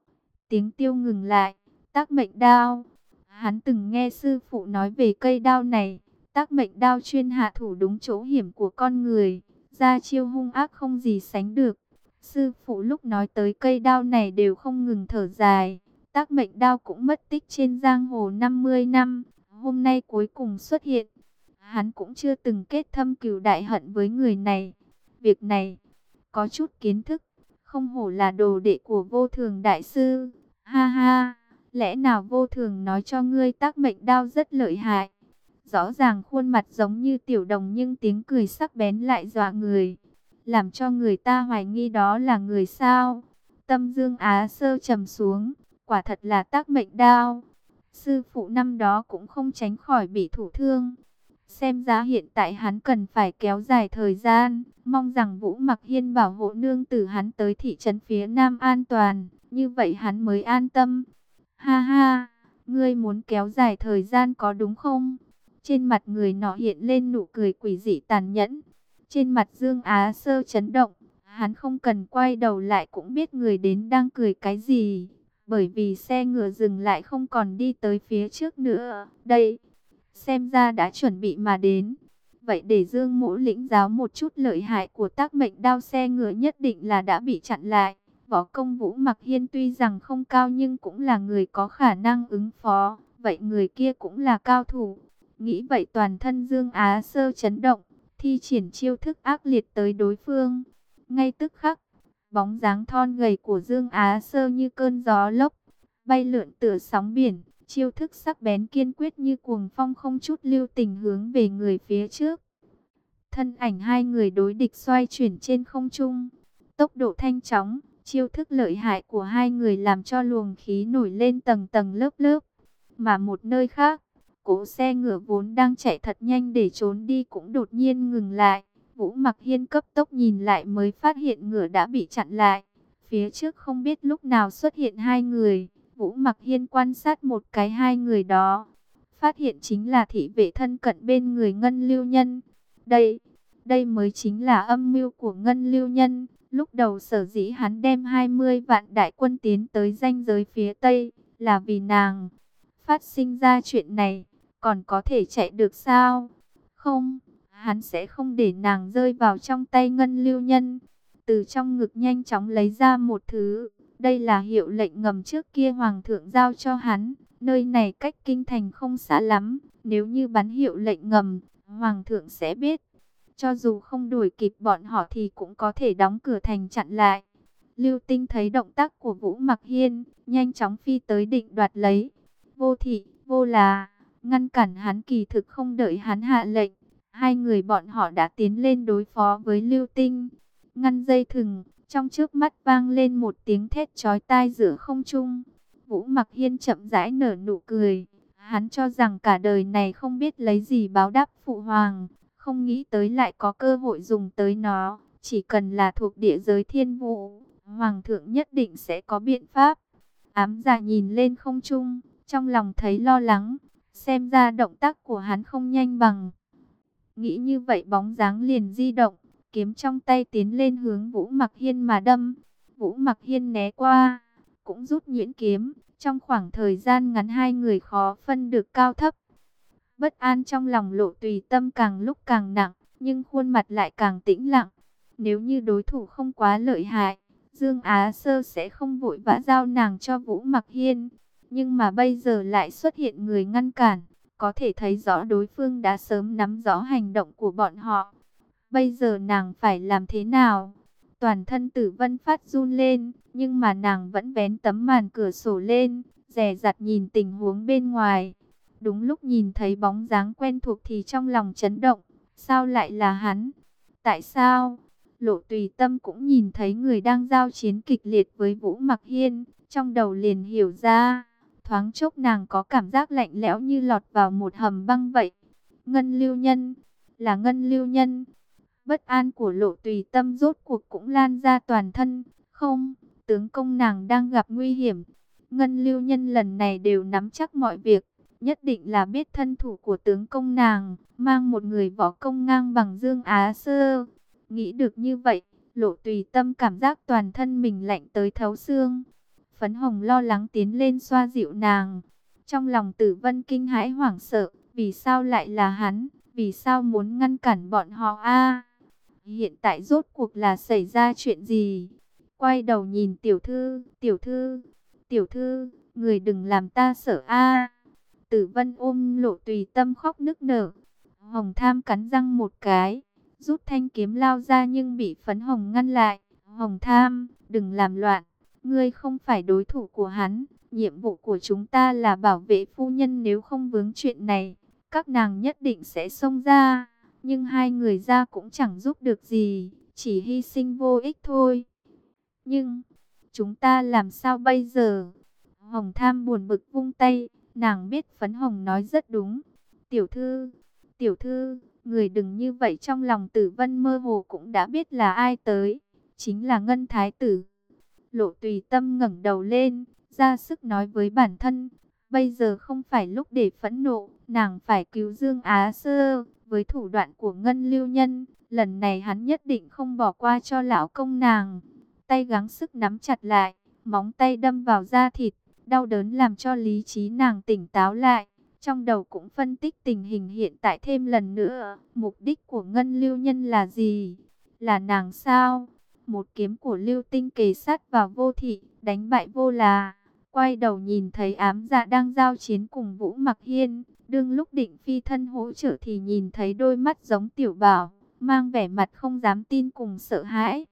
Tiếng tiêu ngừng lại. Tác mệnh đao. Hắn từng nghe sư phụ nói về cây đao này. Tác mệnh đao chuyên hạ thủ đúng chỗ hiểm của con người, ra chiêu hung ác không gì sánh được. Sư phụ lúc nói tới cây đao này đều không ngừng thở dài. Tác mệnh đao cũng mất tích trên giang hồ năm mươi năm, hôm nay cuối cùng xuất hiện. Hắn cũng chưa từng kết thâm cừu đại hận với người này. Việc này có chút kiến thức, không hổ là đồ đệ của Vô Thường đại sư. Ha ha, lẽ nào Vô Thường nói cho ngươi tác mệnh đao rất lợi hại? Rõ ràng khuôn mặt giống như tiểu đồng nhưng tiếng cười sắc bén lại dọa người, làm cho người ta hoài nghi đó là người sao. Tâm Dương Á Sơ trầm xuống, quả thật là tác mệnh đao. Sư phụ năm đó cũng không tránh khỏi bị thụ thương. Xem ra hiện tại hắn cần phải kéo dài thời gian, mong rằng Vũ Mặc Hiên bảo hộ nương tử hắn tới thị trấn phía Nam an toàn, như vậy hắn mới an tâm. Ha ha, ngươi muốn kéo dài thời gian có đúng không? Trên mặt người nọ hiện lên nụ cười quỷ dị tàn nhẫn. Trên mặt Dương Á Sơ chấn động, hắn không cần quay đầu lại cũng biết người đến đang cười cái gì, bởi vì xe ngựa dừng lại không còn đi tới phía trước nữa. Đây, xem ra đã chuẩn bị mà đến. Vậy để Dương Mỗ lĩnh giáo một chút lợi hại của tác mệnh đao. Xe ngựa nhất định là đã bị chặn lại. Võ công Vũ Mặc Hiên tuy rằng không cao nhưng cũng là người có khả năng ứng phó. Vậy người kia cũng là cao thủ. Nghĩ vậy toàn thân Dương Á Sơ chấn động, thi triển chiêu thức ác liệt tới đối phương. Ngay tức khắc, Bóng dáng thon gầy của Dương Á Sơ như cơn gió lốc, bay lượn tựa sóng biển, chiêu thức sắc bén kiên quyết như cuồng phong không chút lưu tình hướng về người phía trước. Thân ảnh hai người đối địch xoay chuyển trên không trung, tốc độ nhanh chóng, chiêu thức lợi hại của hai người làm cho luồng khí nổi lên tầng tầng lớp lớp. Mà một nơi khác, cỗ xe ngựa vốn đang chạy thật nhanh để trốn đi cũng đột nhiên ngừng lại. Vũ Mặc Hiên cấp tốc nhìn lại mới phát hiện ngựa đã bị chặn lại. Phía trước không biết lúc nào xuất hiện hai người. Vũ Mặc Hiên quan sát một cái hai người đó, phát hiện chính là thị vệ thân cận bên người Ngân Lưu Nhân. Đây, đây mới chính là âm mưu của Ngân Lưu Nhân. Lúc đầu sở dĩ hắn đem hai mươi vạn đại quân tiến tới ranh giới phía Tây là vì nàng. Phát sinh ra chuyện này, còn có thể chạy được sao? Không, hắn sẽ không để nàng rơi vào trong tay Ngân Lưu Nhân. Từ trong ngực nhanh chóng lấy ra một thứ. Đây là hiệu lệnh ngầm trước kia Hoàng thượng giao cho hắn. Nơi này cách kinh thành không xa lắm. Nếu như bắn hiệu lệnh ngầm, Hoàng thượng sẽ biết. Cho dù không đuổi kịp bọn họ thì cũng có thể đóng cửa thành chặn lại. Lưu Tinh thấy động tác của Vũ Mặc Hiên, nhanh chóng phi tới định đoạt lấy. Vô thị, vô là, ngăn cản hắn, kỳ thực không đợi hắn hạ lệnh. Hai người bọn họ đã tiến lên đối phó với Lưu Tinh. Ngăn dây thừng, trong trước mắt vang lên một tiếng thét chói tai giữa không trung. Vũ Mặc Hiên chậm rãi nở nụ cười. Hắn cho rằng cả đời này không biết lấy gì báo đáp phụ hoàng, không nghĩ tới lại có cơ hội dùng tới nó. Chỉ cần là thuộc địa giới thiên vũ, Hoàng thượng nhất định sẽ có biện pháp. Ám Dạ nhìn lên không trung, trong lòng thấy lo lắng. Xem ra động tác của hắn không nhanh bằng. Nghĩ như vậy bóng dáng liền di động, kiếm trong tay tiến lên hướng Vũ Mặc Hiên mà đâm. Vũ Mặc Hiên né qua, cũng rút nhuyễn kiếm. Trong khoảng thời gian ngắn hai người khó phân được cao thấp. Bất an trong lòng Lộ Tùy Tâm càng lúc càng nặng, nhưng khuôn mặt lại càng tĩnh lặng. Nếu như đối thủ không quá lợi hại, Dương Á Sơ sẽ không vội vã giao nàng cho Vũ Mặc Hiên. Nhưng mà bây giờ lại xuất hiện người ngăn cản, có thể thấy rõ đối phương đã sớm nắm rõ hành động của bọn họ. Bây giờ nàng phải làm thế nào? Toàn thân Tử Vân phát run lên, nhưng mà nàng vẫn vén tấm màn cửa sổ lên, dè dặt nhìn tình huống bên ngoài. Đúng lúc nhìn thấy bóng dáng quen thuộc thì trong lòng chấn động. Sao lại là hắn? Tại sao? Lộ Tùy Tâm cũng nhìn thấy người đang giao chiến kịch liệt với Vũ Mặc Hiên, trong đầu liền hiểu ra. Thoáng chốc nàng có cảm giác lạnh lẽo như lọt vào một hầm băng vậy. Ngân Lưu Nhân, là Ngân Lưu Nhân. Bất an của Lộ Tùy Tâm rốt cuộc cũng lan ra toàn thân. Không, tướng công nàng đang gặp nguy hiểm. Ngân Lưu Nhân lần này đều nắm chắc mọi việc, nhất định là biết thân thủ của tướng công nàng, mang một người võ công ngang bằng Dương Á Sơ. Nghĩ được như vậy, Lộ Tùy Tâm cảm giác toàn thân mình lạnh tới thấu xương. Phấn Hồng lo lắng tiến lên xoa dịu nàng. Trong lòng Tử Vân kinh hãi hoảng sợ, vì sao lại là hắn, vì sao muốn ngăn cản bọn họ a? Hiện tại rốt cuộc là xảy ra chuyện gì? Quay đầu nhìn tiểu thư, tiểu thư, tiểu thư, người đừng làm ta sợ a. Tử Vân ôm Lộ Tùy Tâm khóc nức nở. Hồng Tham cắn răng một cái, rút thanh kiếm lao ra nhưng bị Phấn Hồng ngăn lại. Hồng Tham, đừng làm loạn, ngươi không phải đối thủ của hắn. Nhiệm vụ của chúng ta là bảo vệ phu nhân, nếu không vướng chuyện này, các nàng nhất định sẽ xông ra. Nhưng hai người ra cũng chẳng giúp được gì, chỉ hy sinh vô ích thôi. Nhưng, chúng ta làm sao bây giờ? Hồng Tham buồn bực vung tay, nàng biết Phấn Hồng nói rất đúng. Tiểu thư, tiểu thư, người đừng như vậy. Trong lòng Tử Vân mơ hồ cũng đã biết là ai tới, chính là Ngân Thái Tử. Lộ Tùy Tâm ngẩng đầu lên, ra sức nói với bản thân, bây giờ không phải lúc để phẫn nộ, nàng phải cứu Dương Á Sơ. Với thủ đoạn của Ngân Lưu Nhân, lần này hắn nhất định không bỏ qua cho lão công nàng. Tay gắng sức nắm chặt lại, móng tay đâm vào da thịt, đau đớn làm cho lý trí nàng tỉnh táo lại. Trong đầu cũng phân tích tình hình hiện tại thêm lần nữa. Mục đích của Ngân Lưu Nhân là gì? Là nàng sao? Một kiếm của Lưu Tinh kề sát vào Vô Thị, đánh bại Vô Là. Quay đầu nhìn thấy Ám Dạ đang giao chiến cùng Vũ Mặc Hiên. Đương lúc định phi thân hỗ trợ thì nhìn thấy đôi mắt giống Tiểu Bảo, mang vẻ mặt không dám tin cùng sợ hãi.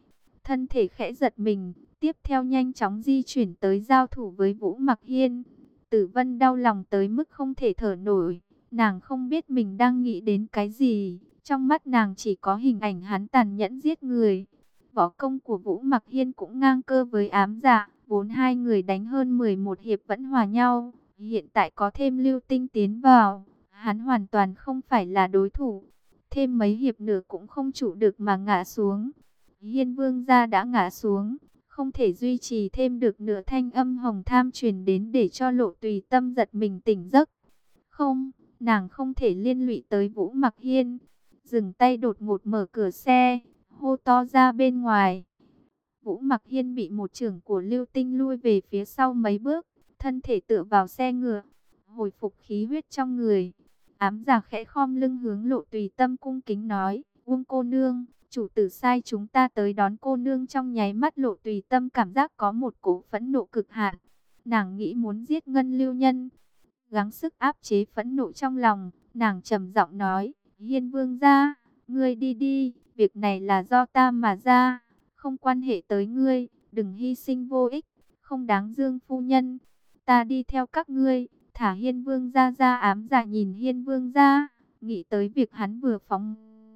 thân thể khẽ giật mình, tiếp theo nhanh chóng di chuyển tới giao thủ với Vũ Mặc Hiên. Tử Vân đau lòng tới mức không thể thở nổi, nàng không biết mình đang nghĩ đến cái gì, trong mắt nàng chỉ có hình ảnh hắn tàn nhẫn giết người. Võ công của Vũ Mặc Hiên cũng ngang cơ với Ám Dạ, vốn hai người đánh hơn mười một hiệp vẫn hòa nhau, hiện tại có thêm Lưu Tinh tiến vào, hắn hoàn toàn không phải là đối thủ. Thêm mấy hiệp nữa cũng không trụ được mà ngã xuống. Hiên Vương gia đã ngã xuống, không thể duy trì thêm được nữa. Thanh âm Hồng Tham truyền đến để cho Lộ Tùy Tâm giật mình tỉnh giấc. Không, nàng không thể liên lụy tới Vũ Mặc Hiên. Dừng tay đột ngột mở cửa xe, hô to ra bên ngoài. Vũ Mặc Hiên bị một chưởng của Lưu Tinh lui về phía sau mấy bước, thân thể tựa vào xe ngựa, hồi phục khí huyết trong người. Ám Dạ khẽ khom lưng hướng Lộ Tùy Tâm cung kính nói, Uông cô nương, chủ tử sai chúng ta tới đón cô nương. Trong nháy mắt Lộ Tùy Tâm cảm giác có một cỗ phẫn nộ cực hạn. Nàng nghĩ muốn giết Ngân Lưu Nhân. Gắng sức áp chế phẫn nộ trong lòng, nàng trầm giọng nói, Hiên Vương gia, ngươi đi đi, việc này là do ta mà ra, không quan hệ tới ngươi, đừng hy sinh vô ích, không đáng. Dương phu nhân, ta đi theo các ngươi, thả Hiên Vương gia ra. Ám Dạ nhìn Hiên Vương gia, nghĩ tới việc hắn vừa phóng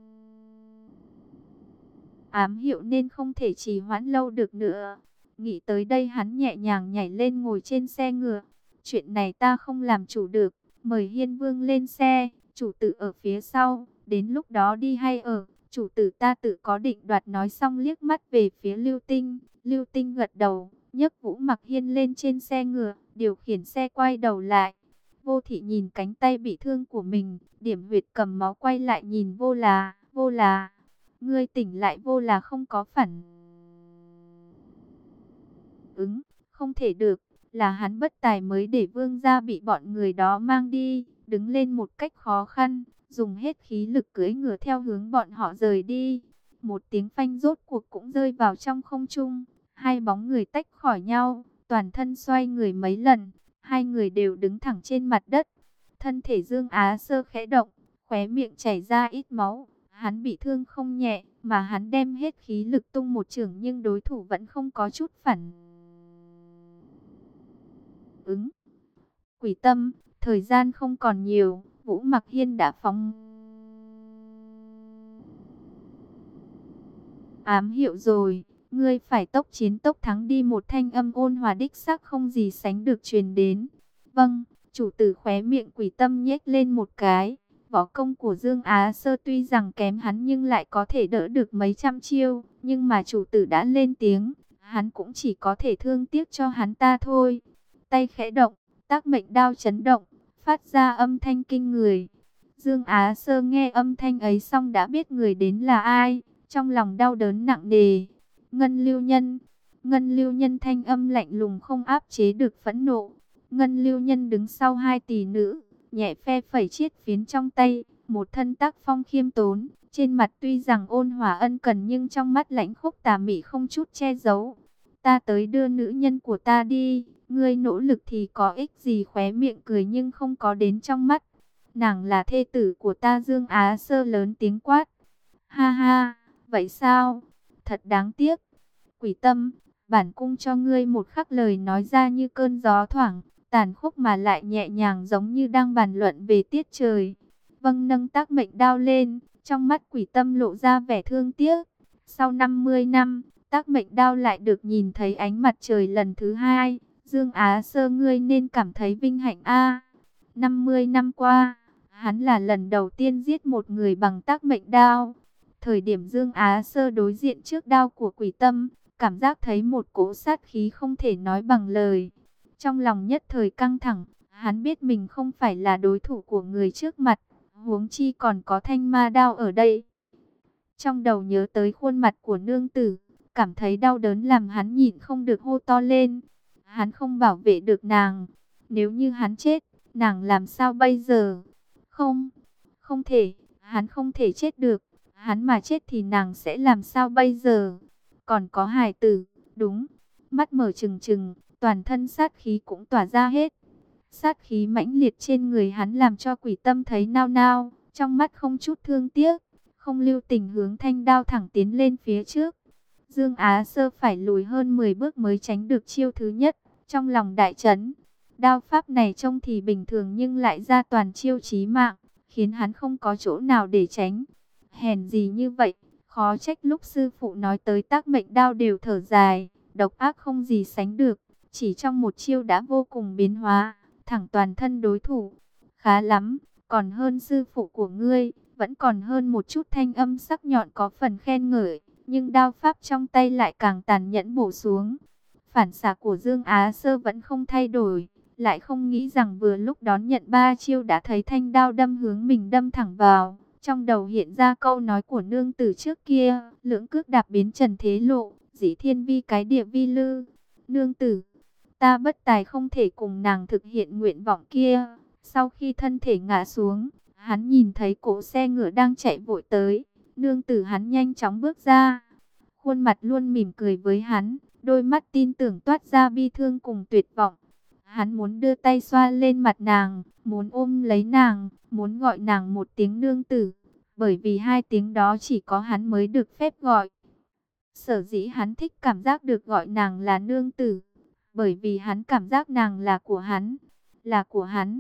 ám hiệu nên không thể trì hoãn lâu được nữa. Nghĩ tới đây hắn nhẹ nhàng nhảy lên ngồi trên xe ngựa. Chuyện này ta không làm chủ được, mời Hiên Vương lên xe, chủ tử ở phía sau, đến lúc đó đi hay ở, chủ tử ta tự có định đoạt. Nói xong liếc mắt về phía Lưu Tinh. Lưu Tinh gật đầu, nhấc Vũ Mặc Hiên lên trên xe ngựa, điều khiển xe quay đầu lại. Vô Thị nhìn cánh tay bị thương của mình, điểm huyệt cầm máu, quay lại nhìn Vô Là. Vô Là, ngươi tỉnh lại. Vô Là không có phản ứng, không thể được, là hắn bất tài mới để Vương gia bị bọn người đó mang đi. Đứng lên một cách khó khăn, dùng hết khí lực cưỡi ngựa theo hướng bọn họ rời đi. Một tiếng phanh rốt cuộc cũng rơi vào trong không trung, hai bóng người tách khỏi nhau, toàn thân xoay người mấy lần, hai người đều đứng thẳng trên mặt đất. Thân thể Dương Á Sơ khẽ động, khóe miệng chảy ra ít máu. Hắn bị thương không nhẹ, mà hắn đem hết khí lực tung một chưởng nhưng đối thủ vẫn không có chút phản ứng. Quỷ Tâm, thời gian không còn nhiều, Vũ Mặc Hiên đã phóng ám hiệu rồi, ngươi phải tốc chiến tốc thắng đi. Một thanh âm ôn hòa đích xác không gì sánh được truyền đến. Vâng, chủ tử. Khóe miệng Quỷ Tâm nhếch lên một cái. Võ công của Dương Á Sơ tuy rằng kém hắn nhưng lại có thể đỡ được mấy trăm chiêu, nhưng mà chủ tử đã lên tiếng, hắn cũng chỉ có thể thương tiếc cho hắn ta thôi. Tay khẽ động, Tác Mệnh Đao chấn động, phát ra âm thanh kinh người. Dương Á Sơ nghe âm thanh ấy xong đã biết người đến là ai, trong lòng đau đớn nặng nề. Ngân Lưu Nhân. Ngân Lưu Nhân thanh âm lạnh lùng không áp chế được phẫn nộ. Ngân Lưu Nhân đứng sau hai tỷ nữ, nhẹ phe phẩy chiết phiến trong tay, một thân tác phong khiêm tốn, trên mặt tuy rằng ôn hòa ân cần nhưng trong mắt lãnh khốc tà mị không chút che giấu. Ta tới đưa nữ nhân của ta đi, ngươi nỗ lực thì có ích gì? Khóe miệng cười nhưng không có đến trong mắt. Nàng là thê tử của ta. Dương Á Sơ lớn tiếng quát. Ha ha, vậy sao? Thật đáng tiếc. Quỷ Tâm, bản cung cho ngươi một khắc. Lời nói ra như cơn gió thoảng, tàn khốc mà lại nhẹ nhàng, giống như đang bàn luận về tiết trời. Vâng. Nâng Tác Mệnh Đao lên, trong mắt Quỷ Tâm lộ ra vẻ thương tiếc. Sau năm mươi năm, Tác Mệnh Đao lại được nhìn thấy ánh mặt trời lần thứ hai. Dương Á Sơ, ngươi nên cảm thấy vinh hạnh a. năm mươi năm qua, hắn là lần đầu tiên giết một người bằng Tác Mệnh Đao. Thời điểm Dương Á Sơ đối diện trước đao của Quỷ Tâm, cảm giác thấy một cỗ sát khí không thể nói bằng lời. Trong lòng nhất thời căng thẳng, hắn biết mình không phải là đối thủ của người trước mặt, huống chi còn có thanh ma đao ở đây. Trong đầu nhớ tới khuôn mặt của nương tử, cảm thấy đau đớn làm hắn nhịn không được hô to lên. Hắn không bảo vệ được nàng, nếu như hắn chết, nàng làm sao bây giờ? Không, không thể, hắn không thể chết được. Hắn mà chết thì nàng sẽ làm sao bây giờ? Còn có hài tử, đúng. Mắt mở trừng trừng, toàn thân sát khí cũng tỏa ra hết. Sát khí mãnh liệt trên người hắn làm cho Quỷ Tâm thấy nao nao, trong mắt không chút thương tiếc, không lưu tình hướng thanh đao thẳng tiến lên phía trước. Dương Á Sơ phải lùi hơn mười bước mới tránh được chiêu thứ nhất. Trong lòng đại chấn, đao pháp này trông thì bình thường nhưng lại ra toàn chiêu chí mạng, khiến hắn không có chỗ nào để tránh. Hèn gì như vậy, khó trách lúc sư phụ nói tới tác mệnh đao đều thở dài, độc ác không gì sánh được. Chỉ trong một chiêu đã vô cùng biến hóa, thẳng toàn thân đối thủ. Khá lắm, còn hơn sư phụ của ngươi, vẫn còn hơn một chút. Thanh âm sắc nhọn có phần khen ngợi, nhưng đao pháp trong tay lại càng tàn nhẫn bổ xuống. Phản xạ của Dương Á Sơ vẫn không thay đổi, lại không nghĩ rằng vừa lúc đón nhận ba chiêu đã thấy thanh đao đâm hướng mình đâm thẳng vào. Trong đầu hiện ra câu nói của nương tử trước kia, lưỡng cước đạp biến trần thế lộ, dĩ thiên vi cái địa vi lư. Nương tử, ta bất tài không thể cùng nàng thực hiện nguyện vọng kia. Sau khi thân thể ngã xuống, hắn nhìn thấy cỗ xe ngựa đang chạy vội tới. Nương tử hắn nhanh chóng bước ra, khuôn mặt luôn mỉm cười với hắn, đôi mắt tin tưởng toát ra bi thương cùng tuyệt vọng. Hắn muốn đưa tay xoa lên mặt nàng, muốn ôm lấy nàng, muốn gọi nàng một tiếng nương tử, bởi vì hai tiếng đó chỉ có hắn mới được phép gọi. Sở dĩ hắn thích cảm giác được gọi nàng là nương tử, bởi vì hắn cảm giác nàng là của hắn, là của hắn.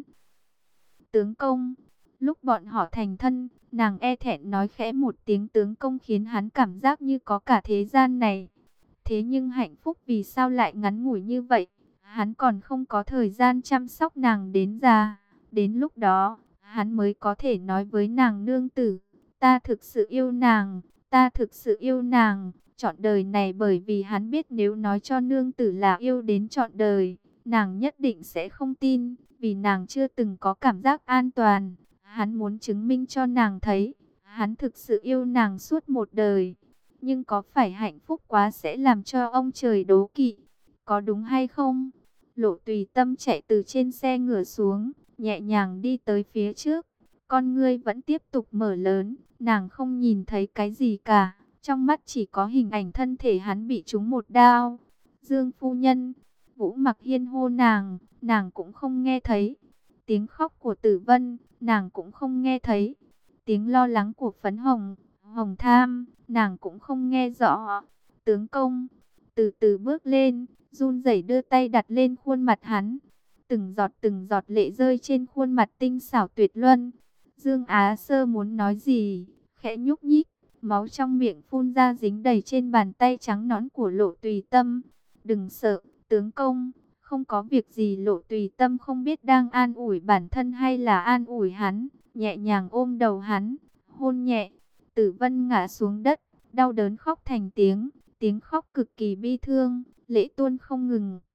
Tướng công, lúc bọn họ thành thân, nàng e thẹn nói khẽ một tiếng tướng công khiến hắn cảm giác như có cả thế gian này. Thế nhưng hạnh phúc vì sao lại ngắn ngủi như vậy? Hắn còn không có thời gian chăm sóc nàng đến già. Đến lúc đó, hắn mới có thể nói với nàng nương tử, ta thực sự yêu nàng, ta thực sự yêu nàng, trọn đời này. Bởi vì hắn biết nếu nói cho nương tử là yêu đến trọn đời, nàng nhất định sẽ không tin, vì nàng chưa từng có cảm giác an toàn. Hắn muốn chứng minh cho nàng thấy, hắn thực sự yêu nàng suốt một đời. Nhưng có phải hạnh phúc quá sẽ làm cho ông trời đố kỵ, có đúng hay không? Lộ Tùy Tâm chạy từ trên xe ngựa xuống, nhẹ nhàng đi tới phía trước. Con ngươi vẫn tiếp tục mở lớn, nàng không nhìn thấy cái gì cả. Trong mắt chỉ có hình ảnh thân thể hắn bị trúng một đao. Dương phu nhân, Vũ Mặc Hiên hô nàng, nàng cũng không nghe thấy. Tiếng khóc của Tử Vân, nàng cũng không nghe thấy. Tiếng lo lắng của Phấn Hồng, Hồng Tham, nàng cũng không nghe rõ. Tướng công, từ từ bước lên, run rẩy đưa tay đặt lên khuôn mặt hắn. Từng giọt từng giọt lệ rơi trên khuôn mặt tinh xảo tuyệt luân. Dương Á Sơ muốn nói gì, khẽ nhúc nhích, máu trong miệng phun ra dính đầy trên bàn tay trắng nõn của Lộ Tùy Tâm. Đừng sợ, tướng công, không có việc gì. Lộ Tùy Tâm không biết đang an ủi bản thân hay là an ủi hắn, nhẹ nhàng ôm đầu hắn, hôn nhẹ. Tử Vân ngã xuống đất, đau đớn khóc thành tiếng, tiếng khóc cực kỳ bi thương, lệ tuôn không ngừng.